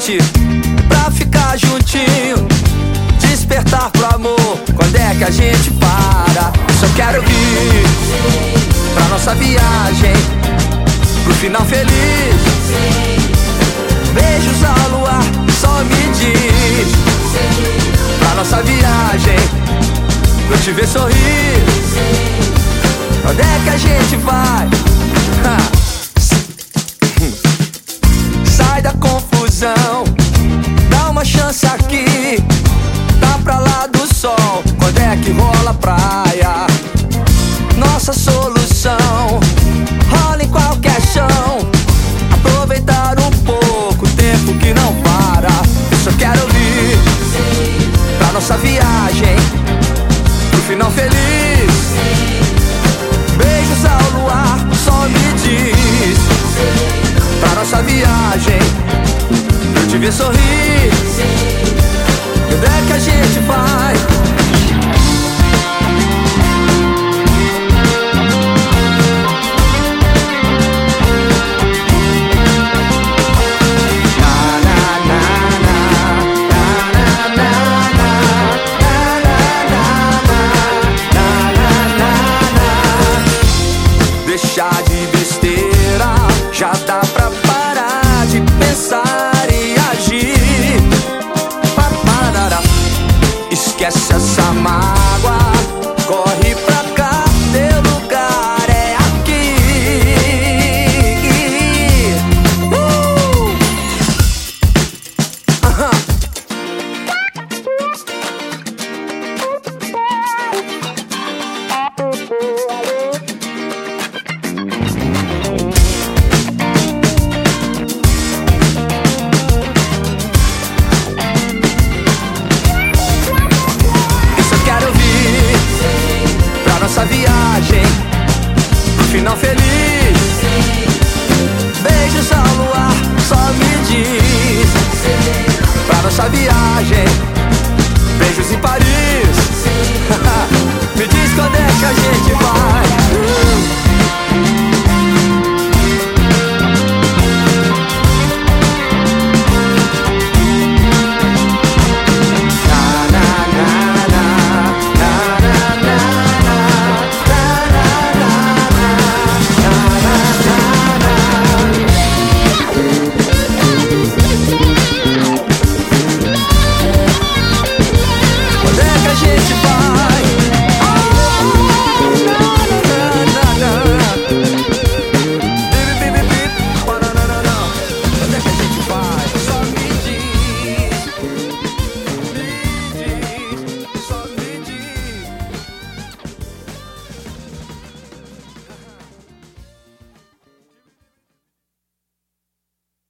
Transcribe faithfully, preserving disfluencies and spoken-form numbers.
noite pra ficar juntinho, despertar pro amor. Quando é que a gente para? Só quero vir pra nossa viagem, pro final feliz. Beijos ao luar, só me diz. Pra nossa viagem, pra eu te ver sorrir. Onde é que a gente vai? Ha. Sai da confusão, dá uma chance aqui. Tá pra lá do sol, quando é que rola a praia? Nossa solução rola em qualquer chão. Aproveitar um pouco o tempo que não para. Eu só quero ir pra nossa viagem, pro final feliz. Beijos ao luar, só me diz. Pra nossa viagem, pra eu te ver sorrir. Onde é que a gente vai? Deixar de besteira, já dá pra parar de pensar e agir. Paparará. Esquece essa mágoa, corre pra cá, teu lugar é aqui. uh! Aham. Nossa viagem, pro final feliz. Beijos ao luar, só me diz. Pra nossa viagem, beijos em Paris. Me diz quando é que a gente